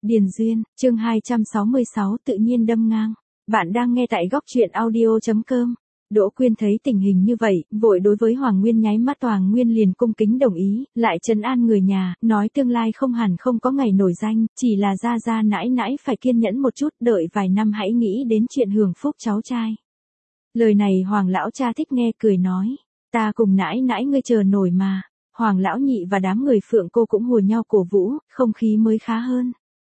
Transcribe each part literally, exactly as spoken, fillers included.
Điền Duyên, chương hai trăm sáu mươi sáu tự nhiên đâm ngang. Bạn đang nghe tại góc truyện audio chấm com. Đỗ Quyên thấy tình hình như vậy, vội đối với Hoàng Nguyên nháy mắt. Hoàng Nguyên liền cung kính đồng ý, lại trấn an người nhà, nói tương lai không hẳn không có ngày nổi danh, chỉ là gia gia nãi nãi phải kiên nhẫn một chút, đợi vài năm hãy nghĩ đến chuyện hưởng phúc cháu trai. Lời này Hoàng lão cha thích nghe, cười nói, ta cùng nãi nãi ngươi chờ nổi mà. Hoàng lão nhị và đám người Phượng cô cũng hùa nhau cổ vũ, không khí mới khá hơn.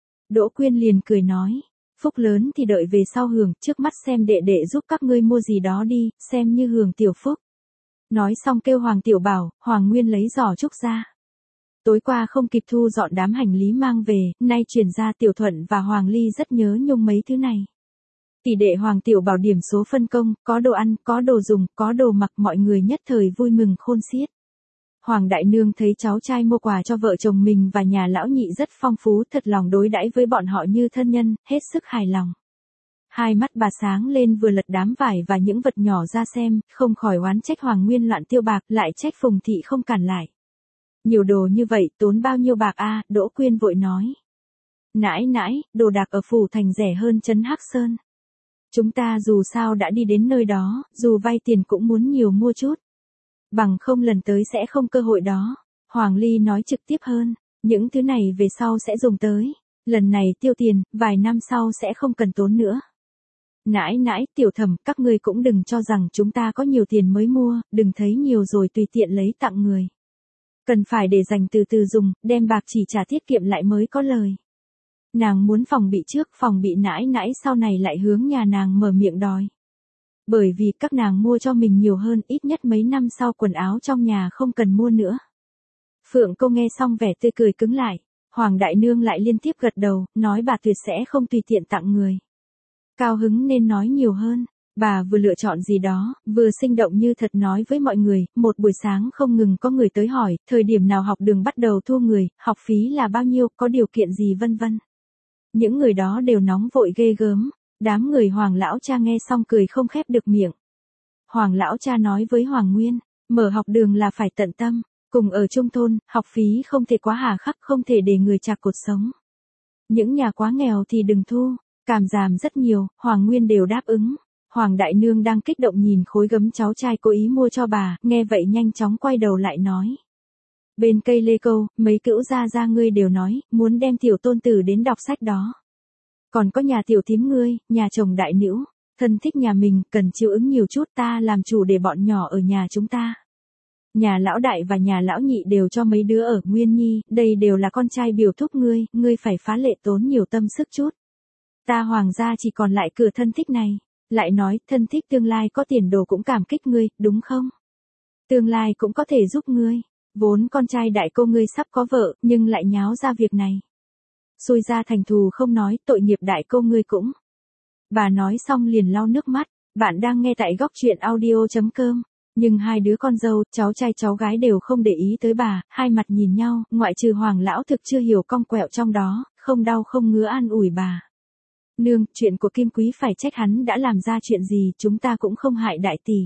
Đỗ Quyên liền cười nói, phúc lớn thì đợi về sau hưởng, trước mắt xem đệ đệ giúp các ngươi mua gì đó đi, xem như hưởng tiểu phúc. Nói xong kêu Hoàng Tiểu Bảo, Hoàng Nguyên lấy giỏ trúc ra. Tối qua không kịp thu dọn đám hành lý mang về, nay chuyển ra Tiểu Thuận và Hoàng Ly rất nhớ nhung mấy thứ này. Tỷ đệ Hoàng Tiểu Bảo điểm số phân công, có đồ ăn, có đồ dùng, có đồ mặc, mọi người nhất thời vui mừng khôn xiết. Hoàng Đại Nương thấy cháu trai mua quà cho vợ chồng mình và nhà lão nhị rất phong phú, thật lòng đối đãi với bọn họ như thân nhân, hết sức hài lòng. Hai mắt bà sáng lên, vừa lật đám vải và những vật nhỏ ra xem, không khỏi oán trách Hoàng Nguyên loạn tiêu bạc, lại trách Phùng Thị không cản lại. Nhiều đồ như vậy, tốn bao nhiêu bạc a? Đỗ Quyên vội nói. Nãi nãi, đồ đạc ở phủ thành rẻ hơn trấn Hắc Sơn. Chúng ta dù sao đã đi đến nơi đó, dù vay tiền cũng muốn nhiều mua chút. Bằng không lần tới sẽ không cơ hội đó. Hoàng Ly nói trực tiếp hơn, những thứ này về sau sẽ dùng tới. Lần này tiêu tiền, vài năm sau sẽ không cần tốn nữa. Nãi nãi, Tiểu Thẩm, các ngươi cũng đừng cho rằng chúng ta có nhiều tiền mới mua, đừng thấy nhiều rồi tùy tiện lấy tặng người. Cần phải để dành từ từ dùng, đem bạc chỉ trả tiết kiệm lại mới có lời. Nàng muốn phòng bị trước, phòng bị nãi nãi sau này lại hướng nhà nàng mở miệng đòi. Bởi vì các nàng mua cho mình nhiều hơn, ít nhất mấy năm sau quần áo trong nhà không cần mua nữa. Phượng cô nghe xong vẻ tươi cười cứng lại. Hoàng Đại Nương lại liên tiếp gật đầu, nói bà tuyệt sẽ không tùy tiện tặng người. Cao hứng nên nói nhiều hơn. Bà vừa lựa chọn gì đó, vừa sinh động như thật nói với mọi người, một buổi sáng không ngừng có người tới hỏi, thời điểm nào học đường bắt đầu thu người, học phí là bao nhiêu, có điều kiện gì vân vân. Những người đó đều nóng vội ghê gớm. Đám người Hoàng lão cha nghe xong cười không khép được miệng. Hoàng lão cha nói với Hoàng Nguyên, mở học đường là phải tận tâm, cùng ở trung thôn, học phí không thể quá hà khắc, không thể để người chạc cột sống. Những nhà quá nghèo thì đừng thu, cảm giảm rất nhiều, Hoàng Nguyên đều đáp ứng. Hoàng Đại Nương đang kích động nhìn khối gấm cháu trai cố ý mua cho bà, nghe vậy nhanh chóng quay đầu lại nói. Bên cây lê câu, mấy cữu gia gia ngươi đều nói, muốn đem tiểu tôn tử đến đọc sách đó. Còn có nhà tiểu thím ngươi, nhà chồng đại nữ, thân thích nhà mình, cần chiếu ứng nhiều chút, ta làm chủ để bọn nhỏ ở nhà chúng ta. Nhà lão đại và nhà lão nhị đều cho mấy đứa ở Nguyên Nhi, đây đều là con trai biểu thúc ngươi, ngươi phải phá lệ tốn nhiều tâm sức chút. Ta Hoàng gia chỉ còn lại cửa thân thích này, lại nói, thân thích tương lai có tiền đồ cũng cảm kích ngươi, đúng không? Tương lai cũng có thể giúp ngươi, vốn con trai đại cô ngươi sắp có vợ, nhưng lại nháo ra việc này. Xui ra thành thù không nói, tội nghiệp đại cô ngươi cũng. Bà nói xong liền lau nước mắt. Bạn đang nghe tại góc truyện audio chấm com. Nhưng hai đứa con dâu, cháu trai cháu gái đều không để ý tới bà, hai mặt nhìn nhau, ngoại trừ Hoàng lão thực chưa hiểu cong quẹo trong đó, không đau không ngứa an ủi bà. Nương, chuyện của Kim Quý phải trách hắn đã làm ra chuyện gì, chúng ta cũng không hại đại tỷ.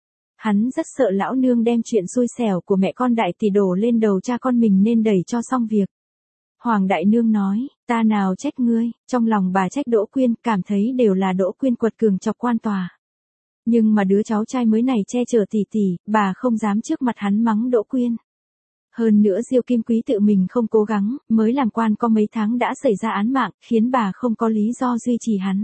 Hắn rất sợ lão nương đem chuyện xui xẻo của mẹ con đại tỷ đổ lên đầu cha con mình nên đẩy cho xong việc. Hoàng Đại Nương nói, ta nào trách ngươi, trong lòng bà trách Đỗ Quyên, cảm thấy đều là Đỗ Quyên quật cường chọc quan tòa. Nhưng mà đứa cháu trai mới này che chở tỷ tỷ, bà không dám trước mặt hắn mắng Đỗ Quyên. Hơn nữa Diêu Kim Quý tự mình không cố gắng, mới làm quan có mấy tháng đã xảy ra án mạng, khiến bà không có lý do duy trì hắn.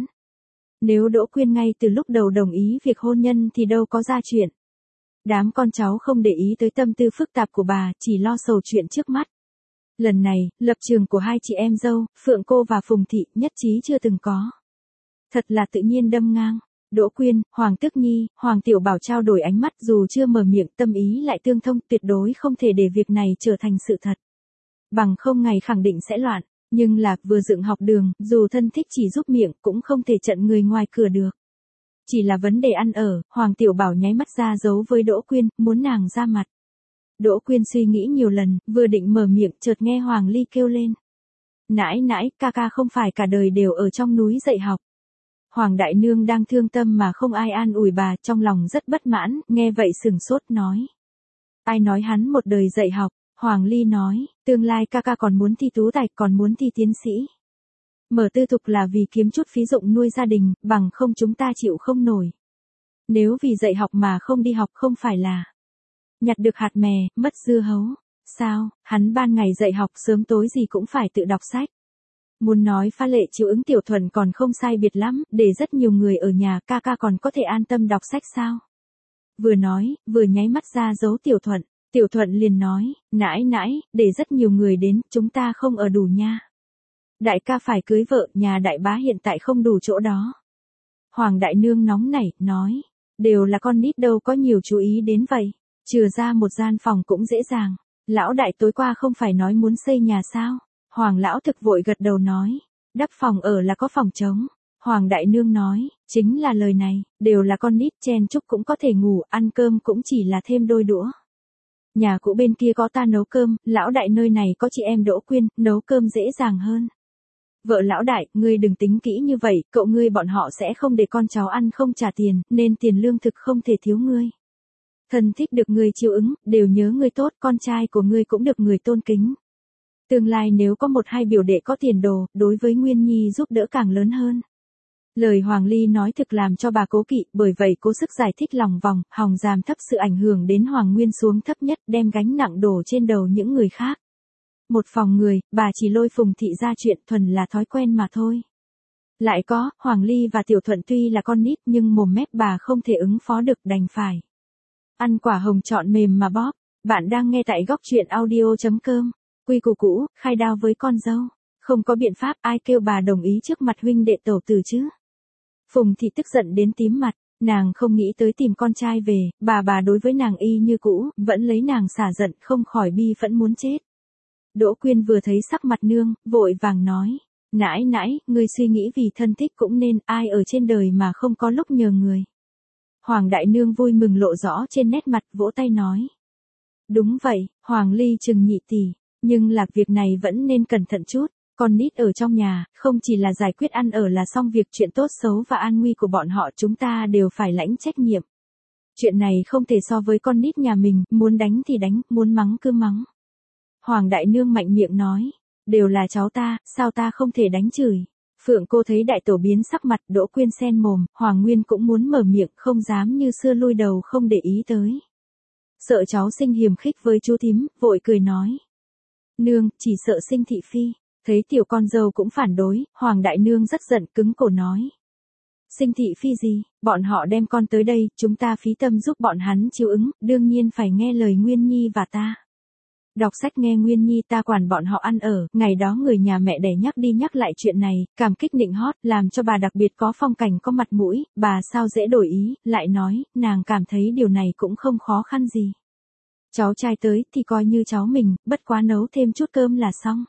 Nếu Đỗ Quyên ngay từ lúc đầu đồng ý việc hôn nhân thì đâu có ra chuyện. Đám con cháu không để ý tới tâm tư phức tạp của bà, chỉ lo sầu chuyện trước mắt. Lần này, lập trường của hai chị em dâu, Phượng cô và Phùng Thị, nhất trí chưa từng có. Thật là tự nhiên đâm ngang. Đỗ Quyên, Hoàng Tước Nhi, Hoàng Tiểu Bảo trao đổi ánh mắt, dù chưa mở miệng, tâm ý lại tương thông, tuyệt đối không thể để việc này trở thành sự thật. Bằng không ngày khẳng định sẽ loạn, nhưng là vừa dựng học đường, dù thân thích chỉ giúp miệng, cũng không thể trận người ngoài cửa được. Chỉ là vấn đề ăn ở, Hoàng Tiểu Bảo nháy mắt ra dấu với Đỗ Quyên, muốn nàng ra mặt. Đỗ Quyên suy nghĩ nhiều lần, vừa định mở miệng, chợt nghe Hoàng Ly kêu lên. Nãi nãi, ca ca không phải cả đời đều ở trong núi dạy học. Hoàng Đại Nương đang thương tâm mà không ai an ủi bà, trong lòng rất bất mãn, nghe vậy sừng sốt nói. Ai nói hắn một đời dạy học, Hoàng Ly nói, tương lai ca ca còn muốn thi tú tài, còn muốn thi tiến sĩ. Mở tư thục là vì kiếm chút phí dụng nuôi gia đình, bằng không chúng ta chịu không nổi. Nếu vì dạy học mà không đi học không phải là nhặt được hạt mè, mất dưa hấu. Sao, hắn ban ngày dạy học sớm tối gì cũng phải tự đọc sách. Muốn nói pha lệ chịu ứng Tiểu Thuận còn không sai biệt lắm, để rất nhiều người ở nhà ca ca còn có thể an tâm đọc sách sao. Vừa nói, vừa nháy mắt ra dấu Tiểu Thuận. Tiểu Thuận liền nói, nãi nãi, để rất nhiều người đến, chúng ta không ở đủ nha. Đại ca phải cưới vợ, nhà đại bá hiện tại không đủ chỗ đó. Hoàng đại nương nóng nảy, nói, đều là con nít đâu có nhiều chú ý đến vậy. Chừa ra một gian phòng cũng dễ dàng. Lão đại tối qua không phải nói muốn xây nhà sao? Hoàng lão thực vội gật đầu nói, đắp phòng ở là có phòng trống. Hoàng đại nương nói, chính là lời này, đều là con nít chen chúc cũng có thể ngủ, ăn cơm cũng chỉ là thêm đôi đũa. Nhà cũ bên kia có ta nấu cơm, lão đại nơi này có chị em Đỗ Quyên, nấu cơm dễ dàng hơn. Vợ lão đại, ngươi đừng tính kỹ như vậy, cậu ngươi bọn họ sẽ không để con cháu ăn không trả tiền, nên tiền lương thực không thể thiếu ngươi. Thân thích được người chiều ứng, đều nhớ người tốt, con trai của ngươi cũng được người tôn kính. Tương lai nếu có một hai biểu đệ có tiền đồ, đối với Nguyên Nhi giúp đỡ càng lớn hơn. Lời Hoàng Ly nói thực làm cho bà cố kỵ, bởi vậy cố sức giải thích lòng vòng, hòng giảm thấp sự ảnh hưởng đến Hoàng Nguyên xuống thấp nhất, đem gánh nặng đổ trên đầu những người khác. Một phòng người, bà chỉ lôi Phùng thị ra chuyện thuần là thói quen mà thôi. Lại có, Hoàng Ly và Tiểu Thuận tuy là con nít nhưng mồm mép bà không thể ứng phó được, đành phải ăn quả hồng trọn mềm mà bóp. Bạn đang nghe tại góc truyện audio.com. Quy củ cũ, khai đao với con dâu. Không có biện pháp, ai kêu bà đồng ý trước mặt huynh đệ tẩu tử chứ. Phùng thị tức giận đến tím mặt, nàng không nghĩ tới tìm con trai về, bà bà đối với nàng y như cũ, vẫn lấy nàng xả giận, không khỏi bi phẫn muốn chết. Đỗ Quyên vừa thấy sắc mặt nương, vội vàng nói, nãi nãi, ngươi suy nghĩ vì thân thích cũng nên, ai ở trên đời mà không có lúc nhờ người. Hoàng đại nương vui mừng lộ rõ trên nét mặt, vỗ tay nói. Đúng vậy, Hoàng Ly chừng nhị tỷ, nhưng là việc này vẫn nên cẩn thận chút, con nít ở trong nhà, không chỉ là giải quyết ăn ở là xong việc, chuyện tốt xấu và an nguy của bọn họ chúng ta đều phải lãnh trách nhiệm. Chuyện này không thể so với con nít nhà mình, muốn đánh thì đánh, muốn mắng cứ mắng. Hoàng đại nương mạnh miệng nói, đều là cháu ta, sao ta không thể đánh chửi. Phượng cô thấy đại tổ biến sắc mặt, Đỗ Quyên sen mồm, Hoàng Nguyên cũng muốn mở miệng, không dám như xưa lui đầu không để ý tới. Sợ cháu sinh hiềm khích với chú thím, vội cười nói. Nương, chỉ sợ sinh thị phi. Thấy tiểu con dâu cũng phản đối, Hoàng đại nương rất giận, cứng cổ nói. Sinh thị phi gì, bọn họ đem con tới đây, chúng ta phí tâm giúp bọn hắn chiếu ứng, đương nhiên phải nghe lời Nguyên Nhi và ta. Đọc sách nghe Nguyên Nhi, ta quản bọn họ ăn ở, ngày đó người nhà mẹ đẻ nhắc đi nhắc lại chuyện này, cảm kích nịnh hót, làm cho bà đặc biệt có phong cảnh có mặt mũi, bà sao dễ đổi ý, lại nói, nàng cảm thấy điều này cũng không khó khăn gì. Cháu trai tới thì coi như cháu mình, bất quá nấu thêm chút cơm là xong.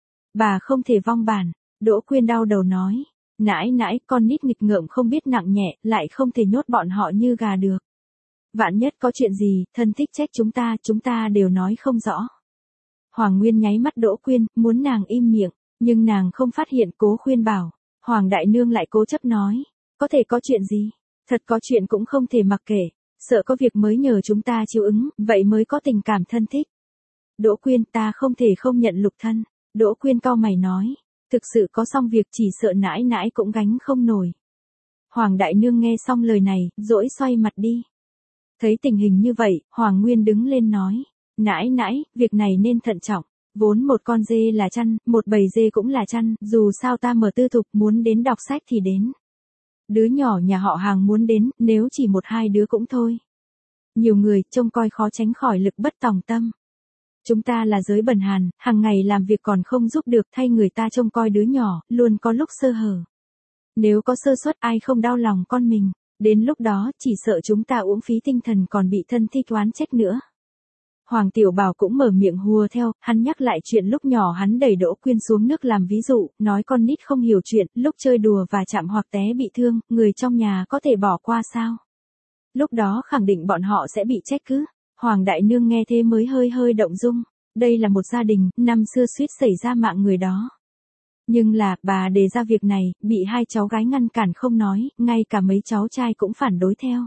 Bà không thể vong bản, Đỗ Quyên đau đầu nói, nãi nãi, con nít nghịch ngợm không biết nặng nhẹ, lại không thể nhốt bọn họ như gà được. Vạn nhất có chuyện gì, thân thích trách chúng ta, chúng ta đều nói không rõ. Hoàng Nguyên nháy mắt Đỗ Quyên, muốn nàng im miệng, nhưng nàng không phát hiện, cố khuyên bảo. Hoàng đại nương lại cố chấp nói, có thể có chuyện gì, thật có chuyện cũng không thể mặc kệ, sợ có việc mới nhờ chúng ta chiếu ứng, vậy mới có tình cảm thân thích. Đỗ Quyên, ta không thể không nhận lục thân. Đỗ Quyên cau mày nói, thực sự có xong việc chỉ sợ nãi nãi cũng gánh không nổi. Hoàng đại nương nghe xong lời này, dỗi xoay mặt đi. Thấy tình hình như vậy, Hoàng Nguyên đứng lên nói, nãi nãi, việc này nên thận trọng, vốn một con dê là chăn, một bầy dê cũng là chăn, dù sao ta mở tư thục muốn đến đọc sách thì đến. Đứa nhỏ nhà họ Hàng muốn đến, nếu chỉ một hai đứa cũng thôi. Nhiều người, trông coi khó tránh khỏi lực bất tòng tâm. Chúng ta là giới bần hàn, hàng ngày làm việc còn không giúp được, thay người ta trông coi đứa nhỏ, luôn có lúc sơ hở. Nếu có sơ suất ai không đau lòng con mình, đến lúc đó chỉ sợ chúng ta uổng phí tinh thần còn bị thân thích oán trách nữa. Hoàng Tiểu Bảo cũng mở miệng hùa theo, hắn nhắc lại chuyện lúc nhỏ hắn đẩy Đỗ Quyên xuống nước làm ví dụ, nói con nít không hiểu chuyện, lúc chơi đùa và chạm hoặc té bị thương, người trong nhà có thể bỏ qua sao? Lúc đó khẳng định bọn họ sẽ bị trách cứ. Hoàng đại nương nghe thế mới hơi hơi động dung, đây là một gia đình, năm xưa suýt xảy ra mạng người đó. Nhưng là, bà đề ra việc này, bị hai cháu gái ngăn cản không nói, ngay cả mấy cháu trai cũng phản đối theo.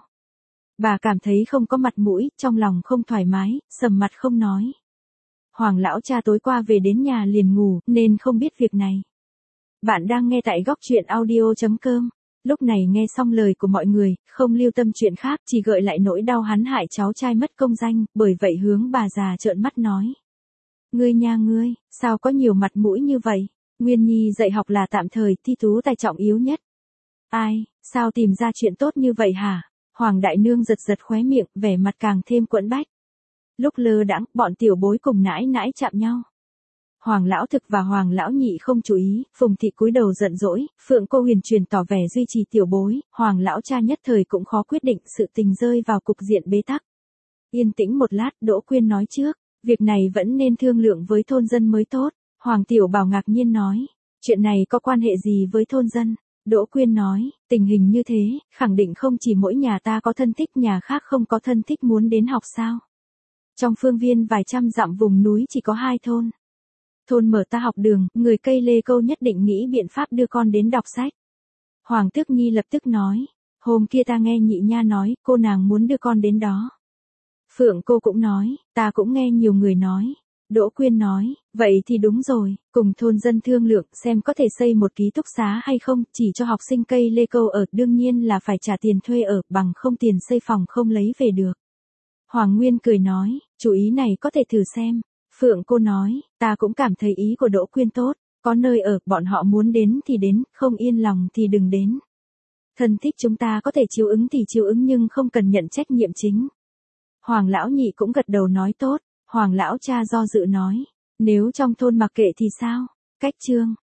Bà cảm thấy không có mặt mũi, trong lòng không thoải mái, sầm mặt không nói. Hoàng lão cha tối qua về đến nhà liền ngủ, nên không biết việc này. Bạn đang nghe tại góc truyện audio chấm com. Lúc này nghe xong lời của mọi người, không lưu tâm chuyện khác, chỉ gợi lại nỗi đau hắn hại cháu trai mất công danh, bởi vậy hướng bà già trợn mắt nói. Ngươi nha ngươi, sao có nhiều mặt mũi như vậy? Nguyên Nhi dạy học là tạm thời, thi tú tài trọng yếu nhất. Ai, sao tìm ra chuyện tốt như vậy hả? Hoàng đại nương giật giật khóe miệng, vẻ mặt càng thêm quẫn bách. Lúc lơ đãng, bọn tiểu bối cùng nãi nãi chạm nhau. Hoàng lão thực và Hoàng lão nhị không chú ý, Phùng thị cúi đầu giận dỗi, Phượng cô huyền truyền tỏ vẻ duy trì tiểu bối, Hoàng lão cha nhất thời cũng khó quyết định, sự tình rơi vào cục diện bế tắc. Yên tĩnh một lát, Đỗ Quyên nói trước, việc này vẫn nên thương lượng với thôn dân mới tốt. Hoàng tiểu bảo ngạc nhiên nói, chuyện này có quan hệ gì với thôn dân? Đỗ Quyên nói, tình hình như thế, khẳng định không chỉ mỗi nhà ta có thân thích, nhà khác không có thân thích muốn đến học sao? Trong phương viên vài trăm dặm vùng núi chỉ có hai thôn. Thôn mở ta học đường, người Cây Lê Câu nhất định nghĩ biện pháp đưa con đến đọc sách. Hoàng Tước Nhi lập tức nói, hôm kia ta nghe nhị nha nói, cô nàng muốn đưa con đến đó. Phượng cô cũng nói, ta cũng nghe nhiều người nói. Đỗ Quyên nói, vậy thì đúng rồi, cùng thôn dân thương lượng xem có thể xây một ký túc xá hay không, chỉ cho học sinh Cây Lê Câu ở, đương nhiên là phải trả tiền thuê ở, bằng không tiền xây phòng không lấy về được. Hoàng Nguyên cười nói, chủ ý này có thể thử xem. Phượng cô nói, ta cũng cảm thấy ý của Đỗ Quyên tốt, có nơi ở, bọn họ muốn đến thì đến, không yên lòng thì đừng đến. Thân thích chúng ta có thể chiếu ứng thì chiếu ứng nhưng không cần nhận trách nhiệm chính. Hoàng lão nhị cũng gật đầu nói tốt, Hoàng lão cha do dự nói, nếu trong thôn mặc kệ thì sao? Cách chương,